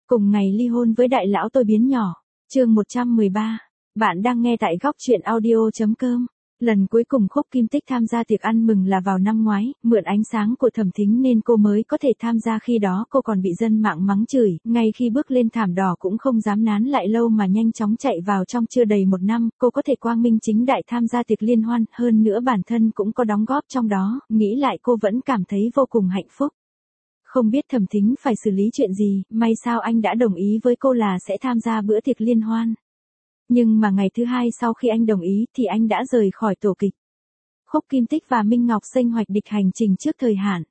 Cùng ngày ly hôn với đại lão tôi biến nhỏ. Chương 113. Bạn đang nghe tại góc truyện audio.com. Lần cuối cùng Khúc Kim Tích tham gia tiệc ăn mừng là vào năm ngoái, mượn ánh sáng của Thẩm Thính nên cô mới có thể tham gia, khi đó cô còn bị dân mạng mắng chửi, ngay khi bước lên thảm đỏ cũng không dám nán lại lâu mà nhanh chóng chạy vào trong. Chưa đầy một năm, cô có thể quang minh chính đại tham gia tiệc liên hoan, hơn nữa bản thân cũng có đóng góp trong đó, nghĩ lại cô vẫn cảm thấy vô cùng hạnh phúc. Không biết Thẩm Thính phải xử lý chuyện gì, may sao anh đã đồng ý với cô là sẽ tham gia bữa tiệc liên hoan. Nhưng mà ngày thứ hai sau khi anh đồng ý thì anh đã rời khỏi tổ kịch. Khúc Kim Tích và Minh Ngọc Xanh hoạch định hành trình trước thời hạn.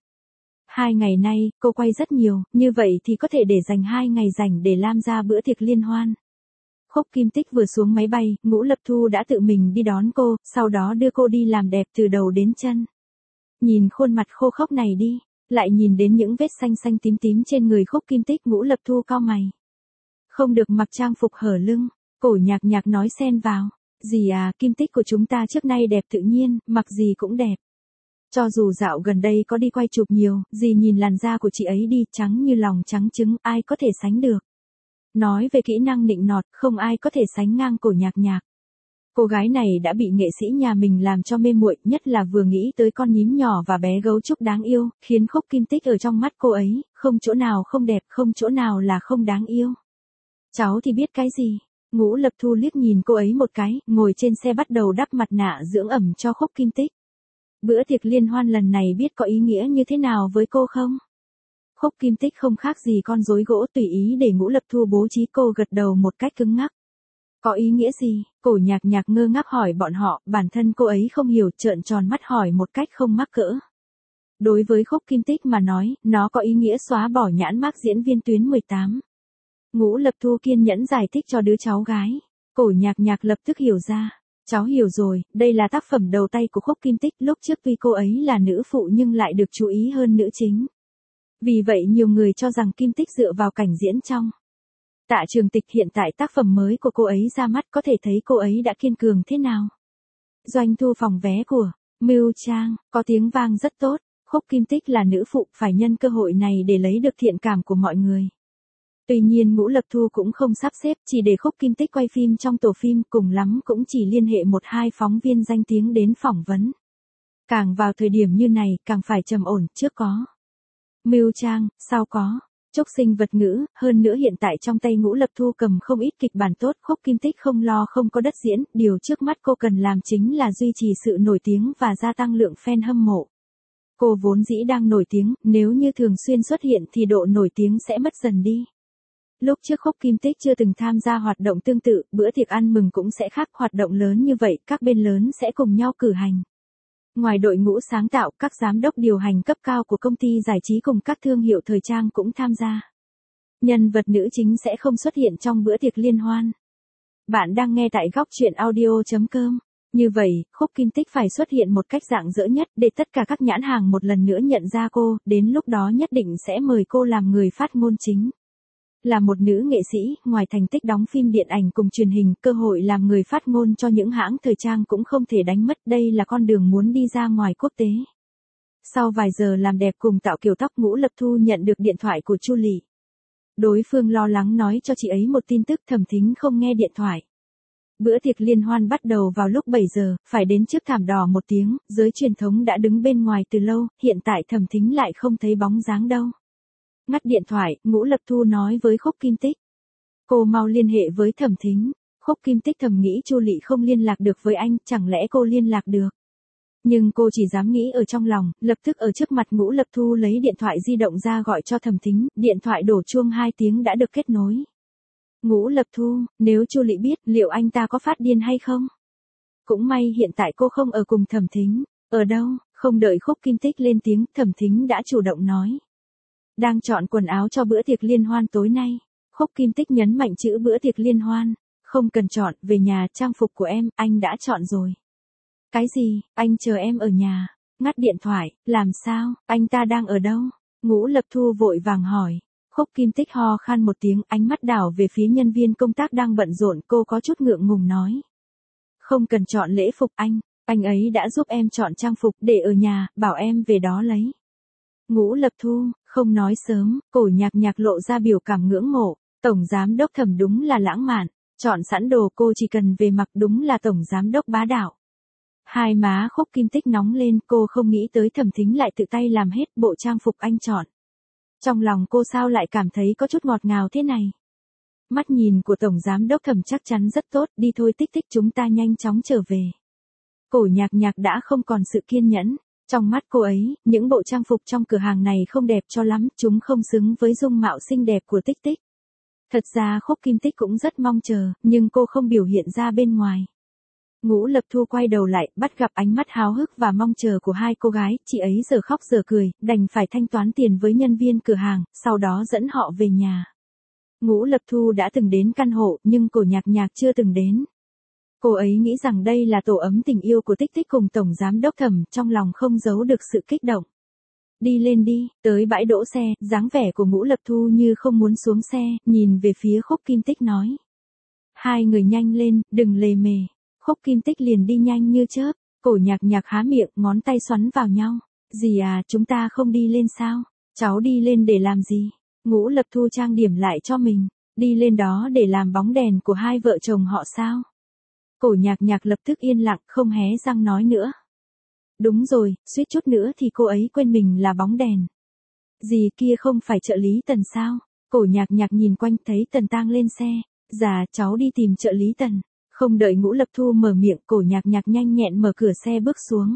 2 ngày nay, cô quay rất nhiều, như vậy thì có thể để dành 2 ngày rảnh để tham gia bữa tiệc liên hoan. Khúc Kim Tích vừa xuống máy bay, Ngũ Lập Thu đã tự mình đi đón cô, sau đó đưa cô đi làm đẹp từ đầu đến chân. Nhìn khuôn mặt khô khốc này đi, lại nhìn đến những vết xanh xanh tím tím trên người Khúc Kim Tích, Ngũ Lập Thu cau mày. Không được mặc trang phục hở lưng. Cổ Nhạc Nhạc nói xen vào. Dì à, Kim Tích của chúng ta trước nay đẹp tự nhiên, mặc gì cũng đẹp. Cho dù dạo gần đây có đi quay chụp nhiều, dì nhìn làn da của chị ấy đi, trắng như lòng trắng trứng, ai có thể sánh được. Nói về kỹ năng nịnh nọt, không ai có thể sánh ngang Cổ Nhạc Nhạc. Cô gái này đã bị nghệ sĩ nhà mình làm cho mê muội, nhất là vừa nghĩ tới con nhím nhỏ và bé gấu trúc đáng yêu, khiến Khúc Kim Tích ở trong mắt cô ấy, không chỗ nào không đẹp, không chỗ nào là không đáng yêu. Cháu thì biết cái gì? Ngũ Lập Thu liếc nhìn cô ấy một cái, ngồi trên xe bắt đầu đắp mặt nạ dưỡng ẩm cho Khúc Kim Tích. Bữa tiệc liên hoan lần này biết có ý nghĩa như thế nào với cô không? Khúc Kim Tích không khác gì con rối gỗ, tùy ý để Ngũ Lập Thu bố trí, cô gật đầu một cách cứng ngắc. Có ý nghĩa gì? Cổ Nhạc Nhạc ngơ ngác hỏi bọn họ, bản thân cô ấy không hiểu, trợn tròn mắt hỏi một cách không mắc cỡ. Đối với Khúc Kim Tích mà nói, nó có ý nghĩa xóa bỏ nhãn mác diễn viên tuyến 18. Ngũ Lập Thu kiên nhẫn giải thích cho đứa cháu gái. Cổ Nhạc Nhạc lập tức hiểu ra. Cháu hiểu rồi, đây là tác phẩm đầu tay của Khúc Kim Tích, lúc trước tuy cô ấy là nữ phụ nhưng lại được chú ý hơn nữ chính. Vì vậy nhiều người cho rằng Kim Tích dựa vào cảnh diễn trong Tạ Trường Tịch. Hiện tại tác phẩm mới của cô ấy ra mắt, có thể thấy cô ấy đã kiên cường thế nào. Doanh thu phòng vé của Mưu Trang có tiếng vang rất tốt. Khúc Kim Tích là nữ phụ, phải nhân cơ hội này để lấy được thiện cảm của mọi người. Tuy nhiên Ngũ Lập Thu cũng không sắp xếp, chỉ để Khúc Kim Tích quay phim trong tổ phim, cùng lắm cũng chỉ liên hệ 1-2 phóng viên danh tiếng đến phỏng vấn. Càng vào thời điểm như này, càng phải trầm ổn, trước có Mưu Trang, sau có Trúc Sinh vật ngữ, hơn nữa hiện tại trong tay Ngũ Lập Thu cầm không ít kịch bản tốt. Khúc Kim Tích không lo không có đất diễn, điều trước mắt cô cần làm chính là duy trì sự nổi tiếng và gia tăng lượng fan hâm mộ. Cô vốn dĩ đang nổi tiếng, nếu như thường xuyên xuất hiện thì độ nổi tiếng sẽ mất dần đi. Lúc trước Khúc Kim Tích chưa từng tham gia hoạt động tương tự, bữa tiệc ăn mừng cũng sẽ khác, hoạt động lớn như vậy, các bên lớn sẽ cùng nhau cử hành. Ngoài đội ngũ sáng tạo, các giám đốc điều hành cấp cao của công ty giải trí cùng các thương hiệu thời trang cũng tham gia. Nhân vật nữ chính sẽ không xuất hiện trong bữa tiệc liên hoan. Bạn đang nghe tại góc truyện audio.com. Như vậy, Khúc Kim Tích phải xuất hiện một cách rạng rỡ nhất để tất cả các nhãn hàng một lần nữa nhận ra cô, đến lúc đó nhất định sẽ mời cô làm người phát ngôn chính. Là một nữ nghệ sĩ, ngoài thành tích đóng phim điện ảnh cùng truyền hình, cơ hội làm người phát ngôn cho những hãng thời trang cũng không thể đánh mất, đây là con đường muốn đi ra ngoài quốc tế. Sau vài giờ làm đẹp cùng tạo kiểu tóc, Ngũ Lập Thu nhận được điện thoại của Chu Lị. Đối phương lo lắng nói cho chị ấy một tin tức, Thẩm Thính không nghe điện thoại. Bữa tiệc liên hoan bắt đầu vào lúc 7 giờ, phải đến trước thảm đỏ 1 tiếng, giới truyền thống đã đứng bên ngoài từ lâu, hiện tại Thẩm Thính lại không thấy bóng dáng đâu. Ngắt điện thoại, Ngũ Lập Thu nói với Khúc Kim Tích. Cô mau liên hệ với Thẩm Thính. Khúc Kim Tích thầm nghĩ Chu Lị không liên lạc được với anh, chẳng lẽ cô liên lạc được. Nhưng cô chỉ dám nghĩ ở trong lòng, lập tức ở trước mặt Ngũ Lập Thu lấy điện thoại di động ra gọi cho Thẩm Thính, điện thoại đổ chuông 2 tiếng đã được kết nối. Ngũ Lập Thu, nếu Chu Lị biết, liệu anh ta có phát điên hay không? Cũng may hiện tại cô không ở cùng Thẩm Thính. Ở đâu? Không đợi Khúc Kim Tích lên tiếng, Thẩm Thính đã chủ động nói. Đang chọn quần áo cho bữa tiệc liên hoan tối nay. Khúc Kim Tích nhấn mạnh chữ bữa tiệc liên hoan. Không cần chọn, về nhà, trang phục của em, anh đã chọn rồi. Cái gì, anh chờ em ở nhà. Ngắt điện thoại, làm sao, anh ta đang ở đâu? Ngũ Lập Thu vội vàng hỏi. Khúc Kim Tích ho khan một tiếng, ánh mắt đảo về phía nhân viên công tác đang bận rộn, cô có chút ngượng ngùng nói. Không cần chọn lễ phục anh ấy đã giúp em chọn trang phục để ở nhà, bảo em về đó lấy. Ngũ Lập Thu, không nói sớm, Cổ Nhạc Nhạc lộ ra biểu cảm ngưỡng mộ. Tổng giám đốc Thẩm đúng là lãng mạn, chọn sẵn đồ cô chỉ cần về mặc đúng là tổng giám đốc bá đạo. Hai má Khúc Kim Tích nóng lên, cô không nghĩ tới Thẩm Thính lại tự tay làm hết bộ trang phục anh chọn. Trong lòng cô sao lại cảm thấy có chút ngọt ngào thế này. Mắt nhìn của tổng giám đốc Thẩm chắc chắn rất tốt, đi thôi Tích Tích chúng ta nhanh chóng trở về. Cổ Nhạc Nhạc đã không còn sự kiên nhẫn. Trong mắt cô ấy, những bộ trang phục trong cửa hàng này không đẹp cho lắm, chúng không xứng với dung mạo xinh đẹp của Tích Tích. Thật ra Khúc Kim Tích cũng rất mong chờ, nhưng cô không biểu hiện ra bên ngoài. Ngũ Lập Thu quay đầu lại, bắt gặp ánh mắt háo hức và mong chờ của hai cô gái, chị ấy giờ khóc giờ cười, đành phải thanh toán tiền với nhân viên cửa hàng, sau đó dẫn họ về nhà. Ngũ Lập Thu đã từng đến căn hộ, nhưng Cổ Nhạc Nhạc chưa từng đến. Cô ấy nghĩ rằng đây là tổ ấm tình yêu của Tích Tích cùng tổng giám đốc Thẩm, trong lòng không giấu được sự kích động. Đi lên đi, tới bãi đỗ xe, dáng vẻ của Ngũ Lập Thu như không muốn xuống xe, nhìn về phía Khúc Kim Tích nói. Hai người nhanh lên, đừng lề mề. Khúc Kim Tích liền đi nhanh như chớp, Cổ Nhạc Nhạc há miệng, ngón tay xoắn vào nhau. Dì à, chúng ta không đi lên sao? Cháu đi lên để làm gì? Ngũ Lập Thu trang điểm lại cho mình, đi lên đó để làm bóng đèn của hai vợ chồng họ sao? Cổ Nhạc Nhạc lập tức yên lặng, không hé răng nói nữa. Đúng rồi, suýt chút nữa thì cô ấy quên mình là bóng đèn. Dì kia không phải trợ lý Tần sao? Cổ Nhạc Nhạc nhìn quanh thấy Tần Tang lên xe. Dạ, cháu đi tìm trợ lý Tần. Không đợi Ngũ Lập Thu mở miệng, Cổ Nhạc Nhạc nhanh nhẹn mở cửa xe bước xuống.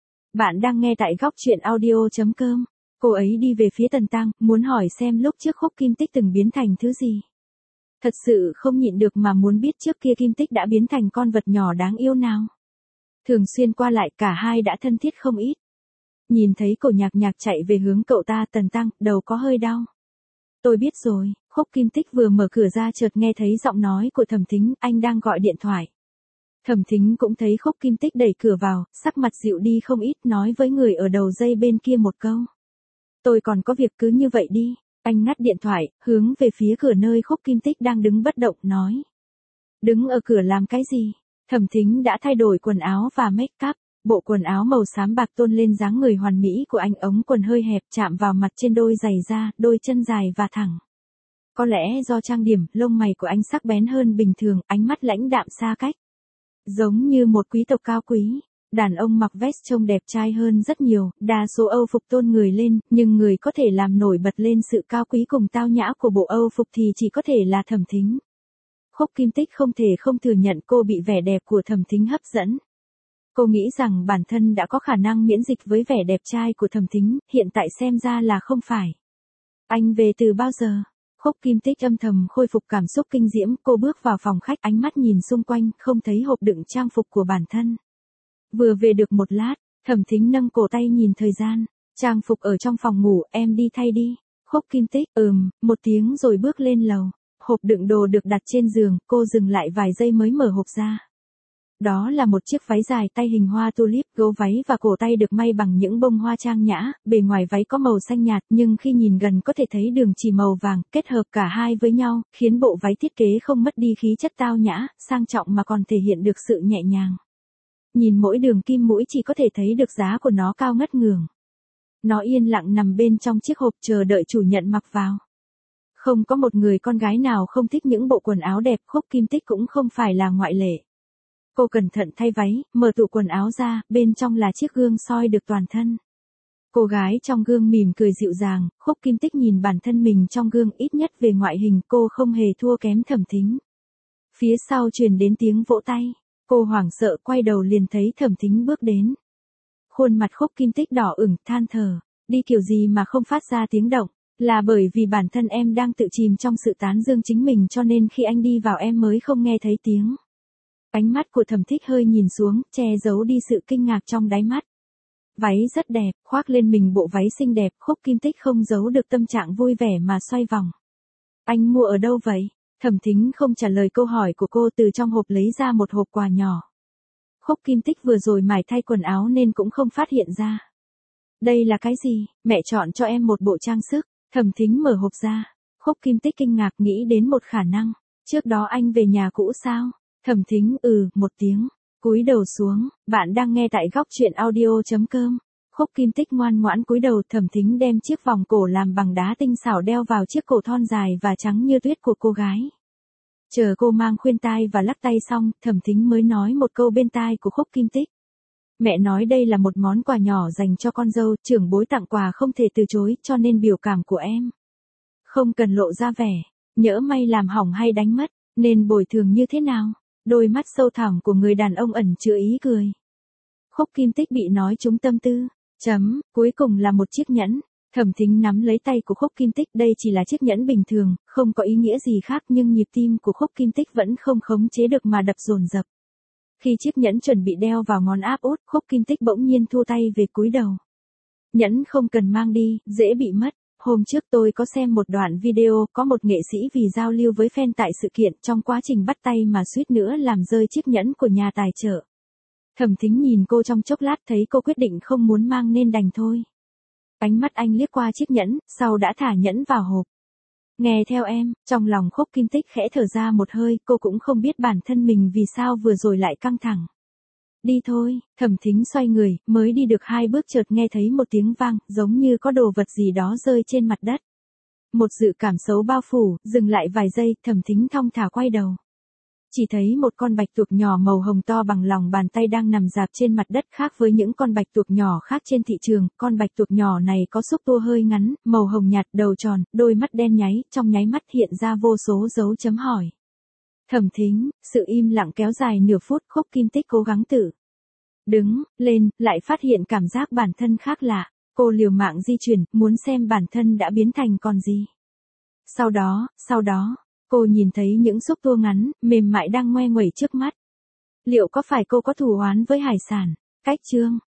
Bạn đang nghe tại góc truyện audio.com. Cô ấy đi về phía Tần Tang, muốn hỏi xem lúc trước Khúc Kim Tích từng biến thành thứ gì. Thật sự không nhịn được mà muốn biết trước kia Kim Tích đã biến thành con vật nhỏ đáng yêu nào. Thường xuyên qua lại cả hai đã thân thiết không ít. Nhìn thấy Cổ Nhạc Nhạc chạy về hướng cậu ta, Tần Tăng, đầu có hơi đau. Tôi biết rồi, Khúc Kim Tích vừa mở cửa ra chợt nghe thấy giọng nói của Thẩm Thính, anh đang gọi điện thoại. Thẩm Thính cũng thấy Khúc Kim Tích đẩy cửa vào, sắc mặt dịu đi không ít, nói với người ở đầu dây bên kia một câu. Tôi còn có việc cứ như vậy đi. Anh ngắt điện thoại, hướng về phía cửa nơi Khúc Kim Tích đang đứng bất động, nói. Đứng ở cửa làm cái gì? Thẩm Thính đã thay đổi quần áo và make up, bộ quần áo màu xám bạc tôn lên dáng người hoàn mỹ của anh, ống quần hơi hẹp chạm vào mặt trên đôi giày da, đôi chân dài và thẳng. Có lẽ do trang điểm, lông mày của anh sắc bén hơn bình thường, ánh mắt lãnh đạm xa cách. Giống như một quý tộc cao quý. Đàn ông mặc vest trông đẹp trai hơn rất nhiều, đa số Âu phục tôn người lên, nhưng người có thể làm nổi bật lên sự cao quý cùng tao nhã của bộ Âu phục thì chỉ có thể là Thẩm Thính. Khúc Kim Tích không thể không thừa nhận cô bị vẻ đẹp của Thẩm Thính hấp dẫn. Cô nghĩ rằng bản thân đã có khả năng miễn dịch với vẻ đẹp trai của Thẩm Thính, hiện tại xem ra là không phải. Anh về từ bao giờ? Khúc Kim Tích âm thầm khôi phục cảm xúc kinh diễm, cô bước vào phòng khách, ánh mắt nhìn xung quanh, không thấy hộp đựng trang phục của bản thân. Vừa về được một lát, Thẩm Thính nâng cổ tay nhìn thời gian, trang phục ở trong phòng ngủ, em đi thay đi. Khúc Kim Tích, một tiếng rồi bước lên lầu. Hộp đựng đồ được đặt trên giường, cô dừng lại vài giây mới mở hộp ra. Đó là một chiếc váy dài tay hình hoa tulip, gấu váy và cổ tay được may bằng những bông hoa trang nhã, bề ngoài váy có màu xanh nhạt nhưng khi nhìn gần có thể thấy đường chỉ màu vàng, kết hợp cả hai với nhau, khiến bộ váy thiết kế không mất đi khí chất tao nhã, sang trọng mà còn thể hiện được sự nhẹ nhàng. Nhìn mỗi đường kim mũi chỉ có thể thấy được giá của nó cao ngất ngường. Nó yên lặng nằm bên trong chiếc hộp chờ đợi chủ nhận mặc vào. Không có một người con gái nào không thích những bộ quần áo đẹp, Khúc Kim Tích cũng không phải là ngoại lệ. Cô cẩn thận thay váy, mở tủ quần áo ra, bên trong là chiếc gương soi được toàn thân. Cô gái trong gương mỉm cười dịu dàng, Khúc Kim Tích nhìn bản thân mình trong gương, ít nhất về ngoại hình cô không hề thua kém Thẩm Thính. Phía sau truyền đến tiếng vỗ tay, cô hoảng sợ quay đầu liền thấy Thẩm Thính bước đến. Khuôn mặt Khúc Kim Tích đỏ ửng, than thở, đi kiểu gì mà không phát ra tiếng động, là bởi vì bản thân em đang tự chìm trong sự tán dương chính mình cho nên khi anh đi vào em mới không nghe thấy tiếng. Ánh mắt của Thẩm Thích hơi nhìn xuống, che giấu đi sự kinh ngạc trong đáy mắt. Váy rất đẹp, khoác lên mình bộ váy xinh đẹp, Khúc Kim Tích không giấu được tâm trạng vui vẻ mà xoay vòng. Anh mua ở đâu vậy? Thẩm Thính không trả lời câu hỏi của cô, từ trong hộp lấy ra một hộp quà nhỏ. Khúc Kim Tích vừa rồi mải thay quần áo nên cũng không phát hiện ra. Đây là cái gì? Mẹ chọn cho em một bộ trang sức. Thẩm Thính mở hộp ra. Khúc Kim Tích kinh ngạc nghĩ đến một khả năng. Trước đó anh về nhà cũ sao? Thẩm Thính một tiếng. Cúi đầu xuống, bạn đang nghe tại góc truyện audio.com. Khúc Kim Tích ngoan ngoãn cúi đầu, Thẩm Thính đem chiếc vòng cổ làm bằng đá tinh xảo đeo vào chiếc cổ thon dài và trắng như tuyết của cô gái. Chờ cô mang khuyên tai và lắc tay xong, Thẩm Thính mới nói một câu bên tai của Khúc Kim Tích. Mẹ nói đây là một món quà nhỏ dành cho con dâu, trưởng bối tặng quà không thể từ chối, cho nên biểu cảm của em không cần lộ ra vẻ, nhỡ may làm hỏng hay đánh mất, nên bồi thường như thế nào? Đôi mắt sâu thẳm của người đàn ông ẩn chứa ý cười. Khúc Kim Tích bị nói trúng tâm tư. Cuối cùng là một chiếc nhẫn. Thẩm Thính nắm lấy tay của Khúc Kim Tích, đây chỉ là chiếc nhẫn bình thường, không có ý nghĩa gì khác, nhưng nhịp tim của Khúc Kim Tích vẫn không khống chế được mà đập dồn dập. Khi chiếc nhẫn chuẩn bị đeo vào ngón áp út, Khúc Kim Tích bỗng nhiên thu tay về cúi đầu. Nhẫn không cần mang đi, dễ bị mất. Hôm trước tôi có xem một đoạn video, có một nghệ sĩ vì giao lưu với fan tại sự kiện, trong quá trình bắt tay mà suýt nữa làm rơi chiếc nhẫn của nhà tài trợ. Thẩm Thính nhìn cô trong chốc lát, thấy cô quyết định không muốn mang nên đành thôi. Ánh mắt anh liếc qua chiếc nhẫn, sau đã thả nhẫn vào hộp. Nghe theo em, trong lòng Khúc Kim Tích khẽ thở ra một hơi, cô cũng không biết bản thân mình vì sao vừa rồi lại căng thẳng. Đi thôi, Thẩm Thính xoay người, mới đi được 2 bước chợt nghe thấy một tiếng vang, giống như có đồ vật gì đó rơi trên mặt đất. Một dự cảm xấu bao phủ, dừng lại vài giây, Thẩm Thính thong thả quay đầu. Chỉ thấy một con bạch tuộc nhỏ màu hồng to bằng lòng bàn tay đang nằm rạp trên mặt đất, khác với những con bạch tuộc nhỏ khác trên thị trường, con bạch tuộc nhỏ này có xúc tua hơi ngắn, màu hồng nhạt, đầu tròn, đôi mắt đen nháy, trong nháy mắt hiện ra vô số dấu chấm hỏi. Thẩm Thính, sự im lặng kéo dài nửa phút, Khúc Kim Tích cố gắng tự đứng lên, lại phát hiện cảm giác bản thân khác lạ, cô liều mạng di chuyển, muốn xem bản thân đã biến thành con gì. Sau đó, cô nhìn thấy những xúc tua ngắn, mềm mại đang ngoe nguẩy trước mắt. Liệu có phải cô có thù oán với hải sản? Cách chương